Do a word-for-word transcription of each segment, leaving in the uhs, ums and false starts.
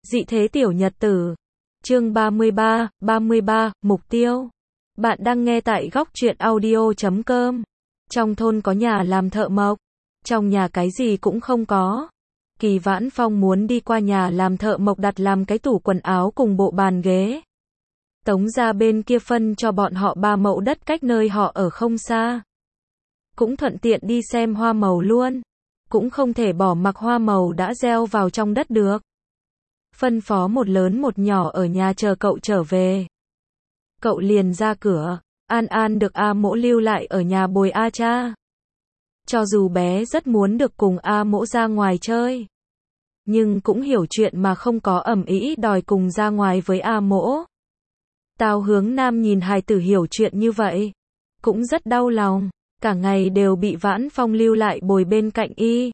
Dị thế tiểu nhật tử. Chương ba mươi ba, ba mươi ba, mục tiêu. Bạn đang nghe tại góc truyện audio chấm com. Trong thôn có nhà làm thợ mộc. Trong nhà cái gì cũng không có. Kỳ Vãn Phong muốn đi qua nhà làm thợ mộc đặt làm cái tủ quần áo cùng bộ bàn ghế. Tống gia bên kia phân cho bọn họ ba mẫu đất cách nơi họ ở không xa. Cũng thuận tiện đi xem hoa màu luôn. Cũng không thể bỏ mặc hoa màu đã gieo vào trong đất được. Phân phó một lớn một nhỏ ở nhà chờ cậu trở về. Cậu liền ra cửa. An An được A Mỗ lưu lại ở nhà bồi A cha. Cho dù bé rất muốn được cùng A Mỗ ra ngoài chơi, nhưng cũng hiểu chuyện mà không có ầm ĩ đòi cùng ra ngoài với A Mỗ. Tào Hướng Nam nhìn hài tử hiểu chuyện như vậy, cũng rất đau lòng. Cả ngày đều bị Vãn Phong lưu lại bồi bên cạnh y.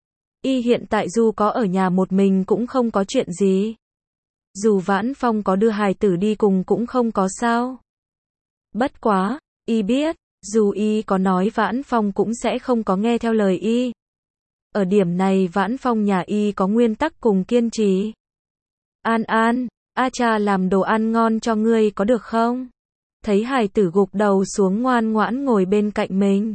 Y hiện tại dù có ở nhà một mình cũng không có chuyện gì. Dù Vãn Phong có đưa hài tử đi cùng cũng không có sao. Bất quá, y biết, dù y có nói Vãn Phong cũng sẽ không có nghe theo lời y. Ở điểm này Vãn Phong nhà y có nguyên tắc cùng kiên trì. An An, A cha làm đồ ăn ngon cho ngươi có được không? Thấy hài tử gục đầu xuống ngoan ngoãn ngồi bên cạnh mình.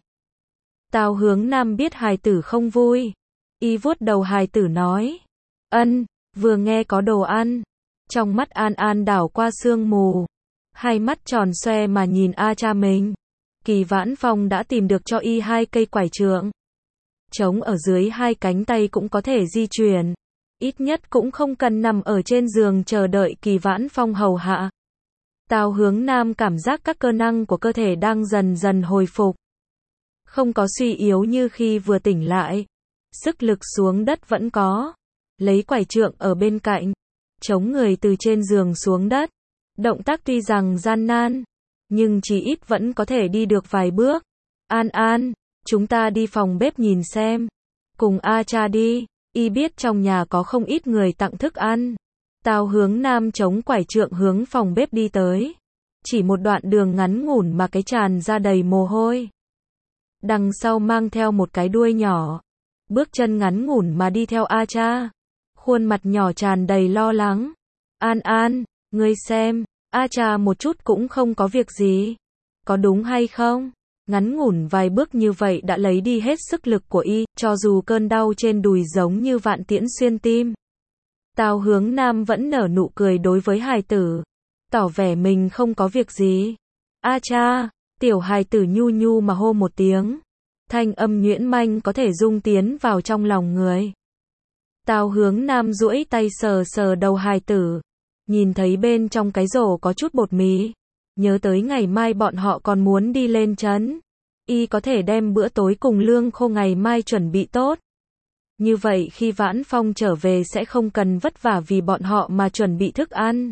Tào Hướng Nam biết hài tử không vui. Y vuốt đầu hài tử nói. Ân, vừa nghe có đồ ăn. Trong mắt An An đảo qua sương mù. Hai mắt tròn xoe mà nhìn A cha mình. Kỳ Vãn Phong đã tìm được cho y hai cây quải trượng. Trống ở dưới hai cánh tay cũng có thể di chuyển. Ít nhất cũng không cần nằm ở trên giường chờ đợi Kỳ Vãn Phong hầu hạ. Tào Hướng Nam cảm giác các cơ năng của cơ thể đang dần dần hồi phục. Không có suy yếu như khi vừa tỉnh lại. Sức lực xuống đất vẫn có. Lấy quải trượng ở bên cạnh. Chống người từ trên giường xuống đất. Động tác tuy rằng gian nan, nhưng chỉ ít vẫn có thể đi được vài bước. An An, chúng ta đi phòng bếp nhìn xem. Cùng A cha đi. Y biết trong nhà có không ít người tặng thức ăn. Tào Hướng Nam chống quải trượng hướng phòng bếp đi tới. Chỉ một đoạn đường ngắn ngủn mà cái tràn ra đầy mồ hôi. Đằng sau mang theo một cái đuôi nhỏ. Bước chân ngắn ngủn mà đi theo A cha. Khuôn mặt nhỏ tràn đầy lo lắng. An An, ngươi xem, A cha một chút cũng không có việc gì. Có đúng hay không? Ngắn ngủn vài bước như vậy đã lấy đi hết sức lực của y, cho dù cơn đau trên đùi giống như vạn tiễn xuyên tim. Tào Hướng Nam vẫn nở nụ cười đối với hài tử, tỏ vẻ mình không có việc gì. A cha, tiểu hài tử nhu nhu mà hô một tiếng. Thanh âm nhuyễn manh có thể dung tiến vào trong lòng người. Tào Hướng Nam duỗi tay sờ sờ đầu hài tử. Nhìn thấy bên trong cái rổ có chút bột mì. Nhớ tới ngày mai bọn họ còn muốn đi lên trấn. Y có thể đem bữa tối cùng lương khô ngày mai chuẩn bị tốt. Như vậy khi Vãn Phong trở về sẽ không cần vất vả vì bọn họ mà chuẩn bị thức ăn.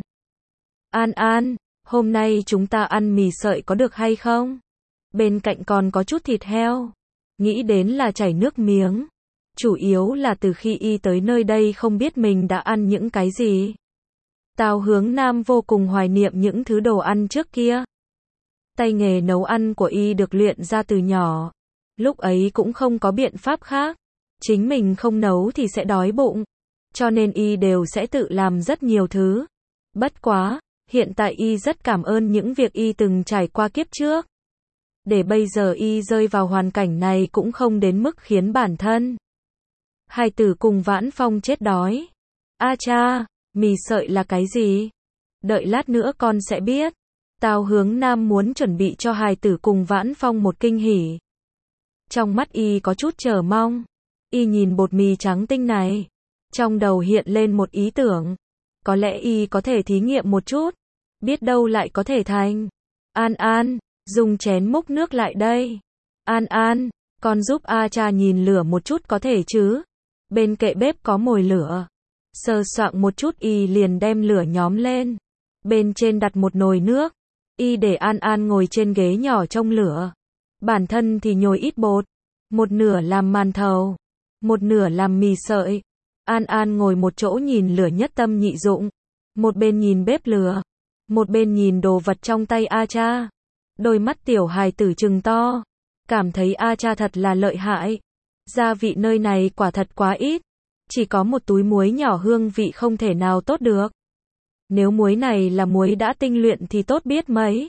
An An, hôm nay chúng ta ăn mì sợi có được hay không? Bên cạnh còn có chút thịt heo. Nghĩ đến là chảy nước miếng. Chủ yếu là từ khi y tới nơi đây không biết mình đã ăn những cái gì. Tào Hướng Nam vô cùng hoài niệm những thứ đồ ăn trước kia. Tay nghề nấu ăn của y được luyện ra từ nhỏ. Lúc ấy cũng không có biện pháp khác. Chính mình không nấu thì sẽ đói bụng. Cho nên y đều sẽ tự làm rất nhiều thứ. Bất quá, hiện tại y rất cảm ơn những việc y từng trải qua kiếp trước. Để bây giờ y rơi vào hoàn cảnh này cũng không đến mức khiến bản thân. Hài tử cùng Vãn Phong chết đói. A cha, mì sợi là cái gì? Đợi lát nữa con sẽ biết. Tào Hướng Nam muốn chuẩn bị cho hài tử cùng Vãn Phong một kinh hỉ. Trong mắt y có chút chờ mong. Y nhìn bột mì trắng tinh này. Trong đầu hiện lên một ý tưởng. Có lẽ y có thể thí nghiệm một chút. Biết đâu lại có thể thành. An An, dùng chén múc nước lại đây. An An, con giúp A cha nhìn lửa một chút có thể chứ? Bên kệ bếp có mồi lửa. Sờ soạng một chút y liền đem lửa nhóm lên. Bên trên đặt một nồi nước. Y để An An ngồi trên ghế nhỏ trong lửa. Bản thân thì nhồi ít bột. Một nửa làm màn thầu. Một nửa làm mì sợi. An An ngồi một chỗ nhìn lửa nhất tâm nhị dụng. Một bên nhìn bếp lửa. Một bên nhìn đồ vật trong tay A cha. Đôi mắt tiểu hài tử trừng to. Cảm thấy A cha thật là lợi hại. Gia vị nơi này quả thật quá ít. Chỉ có một túi muối nhỏ hương vị không thể nào tốt được. Nếu muối này là muối đã tinh luyện thì tốt biết mấy.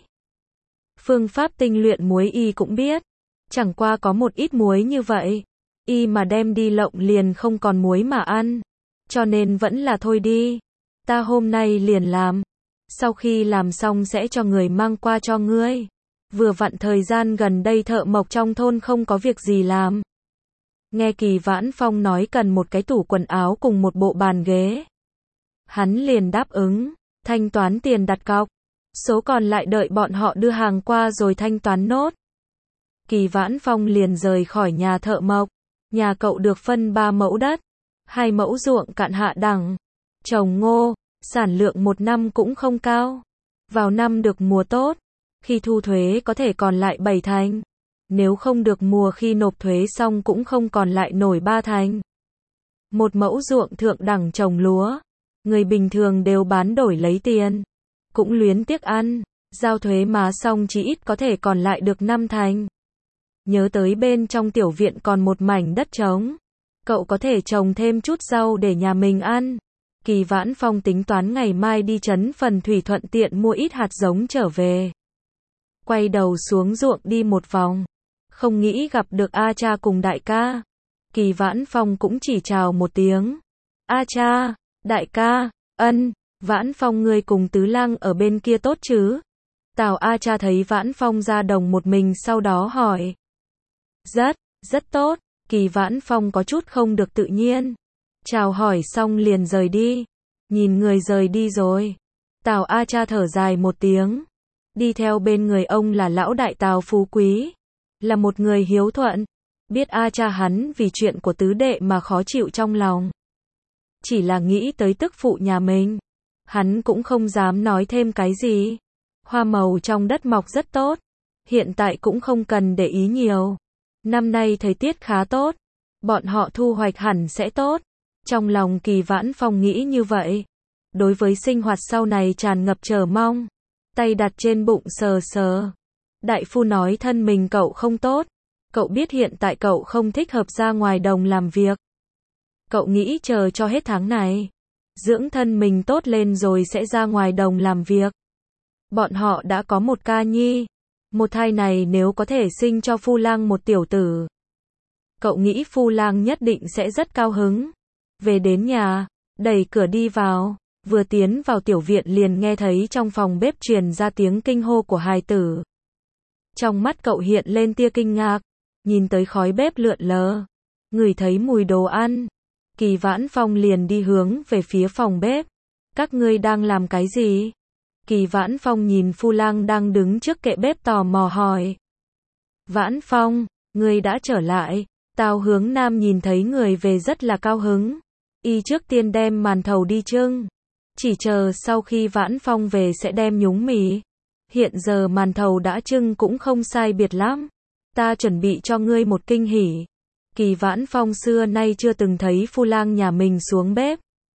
Phương pháp tinh luyện muối y cũng biết. Chẳng qua có một ít muối như vậy. Y mà đem đi lộng liền không còn muối mà ăn. Cho nên vẫn là thôi đi. Ta hôm nay liền làm. Sau khi làm xong sẽ cho người mang qua cho ngươi. Vừa vặn thời gian gần đây thợ mộc trong thôn không có việc gì làm. Nghe Kỳ Vãn Phong nói cần một cái tủ quần áo cùng một bộ bàn ghế. Hắn liền đáp ứng, thanh toán tiền đặt cọc. Số còn lại đợi bọn họ đưa hàng qua rồi thanh toán nốt. Kỳ Vãn Phong liền rời khỏi nhà thợ mộc. Nhà cậu được phân ba mẫu đất. Hai mẫu ruộng cạn hạ đẳng. Trồng ngô, sản lượng một năm cũng không cao. Vào năm được mùa tốt. Khi thu thuế có thể còn lại bảy thành. Nếu không được mùa khi nộp thuế xong cũng không còn lại nổi ba thành. Một mẫu ruộng thượng đẳng trồng lúa. Người bình thường đều bán đổi lấy tiền. Cũng luyến tiếc ăn. Giao thuế má xong chỉ ít có thể còn lại được năm thành. Nhớ tới bên trong tiểu viện còn một mảnh đất trống. Cậu có thể trồng thêm chút rau để nhà mình ăn. Kỳ Vãn Phong tính toán ngày mai đi trấn Phần Thủy thuận tiện mua ít hạt giống trở về. Quay đầu xuống ruộng đi một vòng. Không nghĩ gặp được A Cha cùng đại ca. Kỳ Vãn Phong cũng chỉ chào một tiếng. A Cha, đại ca, ân, Vãn Phong ngươi cùng Tứ Lang ở bên kia tốt chứ? Tào A Cha thấy Vãn Phong ra đồng một mình sau đó hỏi. Rất, rất tốt. Kỳ Vãn Phong có chút không được tự nhiên. Chào hỏi xong liền rời đi. Nhìn người rời đi rồi. Tào A Cha thở dài một tiếng. Đi theo bên người ông là lão đại Tào Phú Quý. Là một người hiếu thuận. Biết A Cha hắn vì chuyện của tứ đệ mà khó chịu trong lòng. Chỉ là nghĩ tới tức phụ nhà mình. Hắn cũng không dám nói thêm cái gì. Hoa màu trong đất mọc rất tốt. Hiện tại cũng không cần để ý nhiều. Năm nay thời tiết khá tốt. Bọn họ thu hoạch hẳn sẽ tốt. Trong lòng Kỳ Vãn Phong nghĩ như vậy. Đối với sinh hoạt sau này tràn ngập chờ mong. Tay đặt trên bụng sờ sờ. Đại phu nói thân mình cậu không tốt. Cậu biết hiện tại cậu không thích hợp ra ngoài đồng làm việc. Cậu nghĩ chờ cho hết tháng này. Dưỡng thân mình tốt lên rồi sẽ ra ngoài đồng làm việc. Bọn họ đã có một ca nhi. Một thai này nếu có thể sinh cho Phu Lang một tiểu tử. Cậu nghĩ Phu Lang nhất định sẽ rất cao hứng. Về đến nhà, đẩy cửa đi vào. Vừa tiến vào tiểu viện liền nghe thấy trong phòng bếp truyền ra tiếng kinh hô của hài tử. Trong mắt cậu hiện lên tia kinh ngạc. Nhìn tới khói bếp lượn lờ. Ngửi thấy mùi đồ ăn. Kỳ Vãn Phong liền đi hướng về phía phòng bếp. Các ngươi đang làm cái gì? Kỳ Vãn Phong nhìn Phu Lang đang đứng trước kệ bếp tò mò hỏi. Vãn Phong, ngươi đã trở lại. Tào Hướng Nam nhìn thấy người về rất là cao hứng. Y trước tiên đem màn thầu đi trưng. Chỉ chờ sau khi Vãn Phong về sẽ đem nhúng mì. Hiện giờ màn thầu đã trưng cũng không sai biệt lắm. Ta chuẩn bị cho ngươi một kinh hỉ. Kỳ Vãn Phong xưa nay chưa từng thấy Phu Lang nhà mình xuống bếp.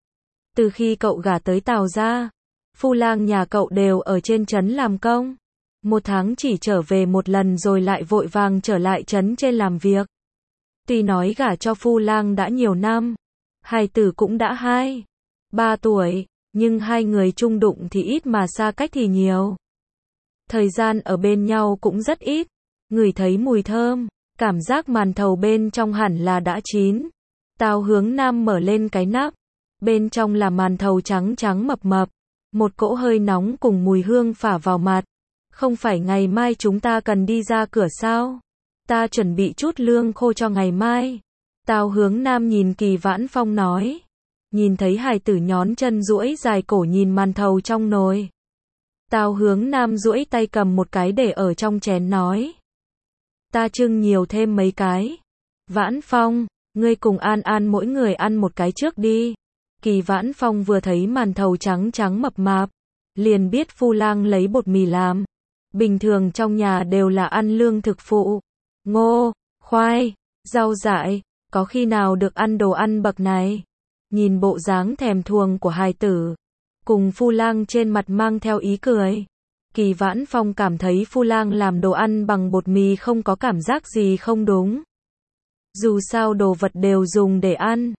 Từ khi cậu gả tới Tào gia, Phu Lang nhà cậu đều ở trên trấn làm công. Một tháng chỉ trở về một lần rồi lại vội vàng trở lại trấn trên làm việc. Tuy nói gả cho Phu Lang đã nhiều năm, hài tử cũng đã hai, ba tuổi, nhưng hai người chung đụng thì ít mà xa cách thì nhiều. Thời gian ở bên nhau cũng rất ít. Ngửi thấy mùi thơm, cảm giác màn thầu bên trong hẳn là đã chín. Tào Hướng Nam mở lên cái nắp. Bên trong là màn thầu trắng trắng mập mập. Một cỗ hơi nóng cùng mùi hương phả vào mặt. Không phải ngày mai chúng ta cần đi ra cửa sao? Ta chuẩn bị chút lương khô cho ngày mai. Tào Hướng Nam nhìn Kỳ Vãn Phong nói. Nhìn thấy hài tử nhón chân duỗi dài cổ nhìn màn thầu trong nồi. Tào Hướng Nam duỗi tay cầm một cái để ở trong chén nói. Ta trưng nhiều thêm mấy cái. Vãn Phong, ngươi cùng An An mỗi người ăn một cái trước đi. Kỳ Vãn Phong vừa thấy màn thầu trắng trắng mập mạp, liền biết Phu Lang lấy bột mì làm. Bình thường trong nhà đều là ăn lương thực phụ. Ngô, khoai, rau dại, có khi nào được ăn đồ ăn bậc này. Nhìn bộ dáng thèm thuồng của hài tử, cùng Phu Lang trên mặt mang theo ý cười. Kỳ Vãn Phong cảm thấy Phu Lang làm đồ ăn bằng bột mì không có cảm giác gì không đúng. Dù sao đồ vật đều dùng để ăn,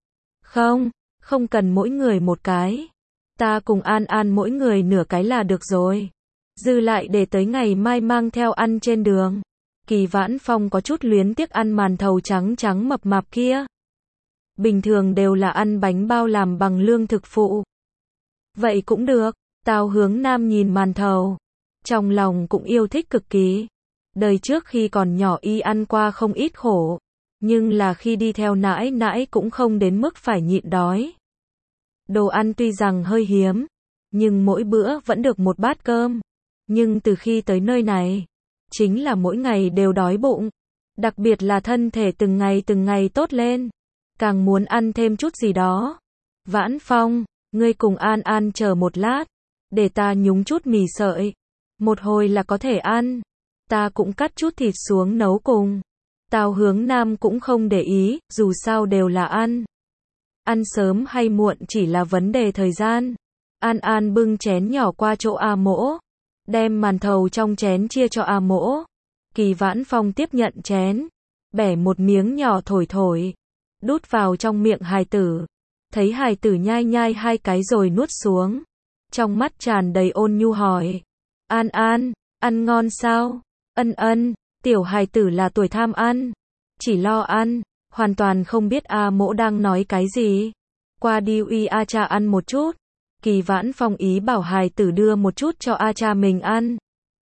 Không, không cần mỗi người một cái. Ta cùng An An mỗi người nửa cái là được rồi. Dư lại để tới ngày mai mang theo ăn trên đường. Kỳ Vãn Phong có chút luyến tiếc ăn màn thầu trắng trắng mập mạp kia. Bình thường đều là ăn bánh bao làm bằng lương thực phụ. Vậy cũng được. Tào Hướng Nam nhìn màn thầu. Trong lòng cũng yêu thích cực kỳ. Đời trước khi còn nhỏ y ăn qua không ít khổ. Nhưng là khi đi theo nãi nãi cũng không đến mức phải nhịn đói. Đồ ăn tuy rằng hơi hiếm. Nhưng mỗi bữa vẫn được một bát cơm. Nhưng từ khi tới nơi này. Chính là mỗi ngày đều đói bụng. Đặc biệt là thân thể từng ngày từng ngày tốt lên. Càng muốn ăn thêm chút gì đó. Vãn Phong, ngươi cùng An An chờ một lát. Để ta nhúng chút mì sợi. Một hồi là có thể ăn. Ta cũng cắt chút thịt xuống nấu cùng. Tào Hướng Nam cũng không để ý, dù sao đều là ăn. Ăn sớm hay muộn chỉ là vấn đề thời gian. An An bưng chén nhỏ qua chỗ A Mỗ. Đem màn thầu trong chén chia cho A Mỗ. Kỳ Vãn Phong tiếp nhận chén. Bẻ một miếng nhỏ thổi thổi. Đút vào trong miệng hài tử. Thấy hài tử nhai nhai hai cái rồi nuốt xuống. Trong mắt tràn đầy ôn nhu hỏi. An An, ăn ngon sao? Ân ân, tiểu hài tử là tuổi tham ăn. Chỉ lo ăn, hoàn toàn không biết A Mỗ đang nói cái gì. Qua đi uy A cha ăn một chút. Kỳ Vãn Phong ý bảo hài tử đưa một chút cho A cha mình ăn.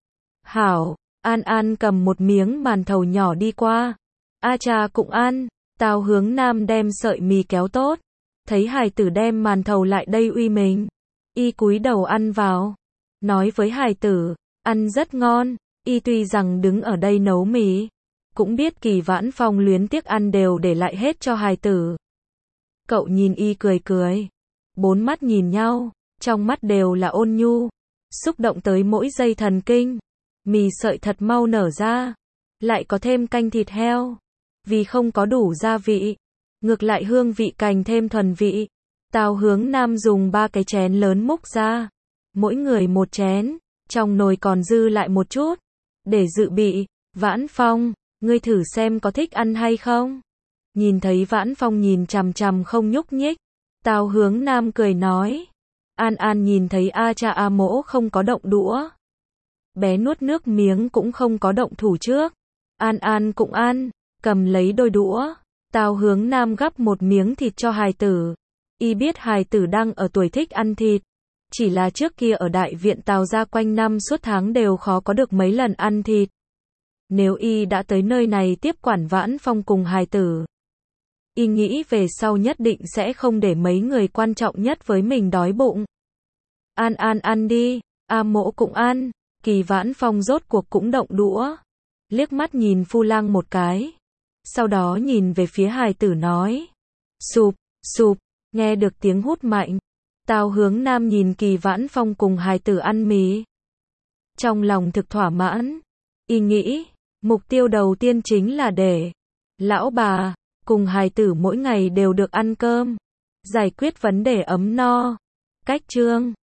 Hảo, An An cầm một miếng màn thầu nhỏ đi qua. A cha cũng ăn. Tào Hướng Nam đem sợi mì kéo tốt. Thấy hài tử đem màn thầu lại đây uy mình. Y cúi đầu ăn vào. Nói với hài tử, ăn rất ngon. Y tuy rằng đứng ở đây nấu mì. Cũng biết Kỳ Vãn Phong luyến tiếc ăn đều để lại hết cho hài tử. Cậu nhìn y cười cười. Bốn mắt nhìn nhau. Trong mắt đều là ôn nhu. Xúc động tới mỗi dây thần kinh. Mì sợi thật mau nở ra. Lại có thêm canh thịt heo. Vì không có đủ gia vị. Ngược lại hương vị càng thêm thuần vị. Tào Hướng Nam dùng ba cái chén lớn múc ra. Mỗi người một chén. Trong nồi còn dư lại một chút. Để dự bị. Vãn Phong, ngươi thử xem có thích ăn hay không? Nhìn thấy Vãn Phong nhìn chằm chằm không nhúc nhích. Tào Hướng Nam cười nói. An An nhìn thấy A cha A Mỗ không có động đũa. Bé nuốt nước miếng cũng không có động thủ trước. An An cũng ăn. Cầm lấy đôi đũa. Tào Hướng Nam gắp một miếng thịt cho hài tử. Y biết hài tử đang ở tuổi thích ăn thịt. Chỉ là trước kia ở đại viện Tào gia quanh năm suốt tháng đều khó có được mấy lần ăn thịt. Nếu y đã tới nơi này tiếp quản Vãn Phong cùng hài tử. Y nghĩ về sau nhất định sẽ không để mấy người quan trọng nhất với mình đói bụng. An An ăn đi, A Mỗ cũng ăn. Kỳ Vãn Phong rốt cuộc cũng động đũa. Liếc mắt nhìn Phu Lang một cái. Sau đó nhìn về phía hài tử nói. Sụp, sụp, nghe được tiếng hút mạnh. Tào Hướng Nam nhìn Kỳ Vãn Phong cùng hài tử ăn mì. Trong lòng thực thỏa mãn. Y nghĩ, mục tiêu đầu tiên chính là để lão bà cùng hài tử mỗi ngày đều được ăn cơm. Giải quyết vấn đề ấm no. Cách chương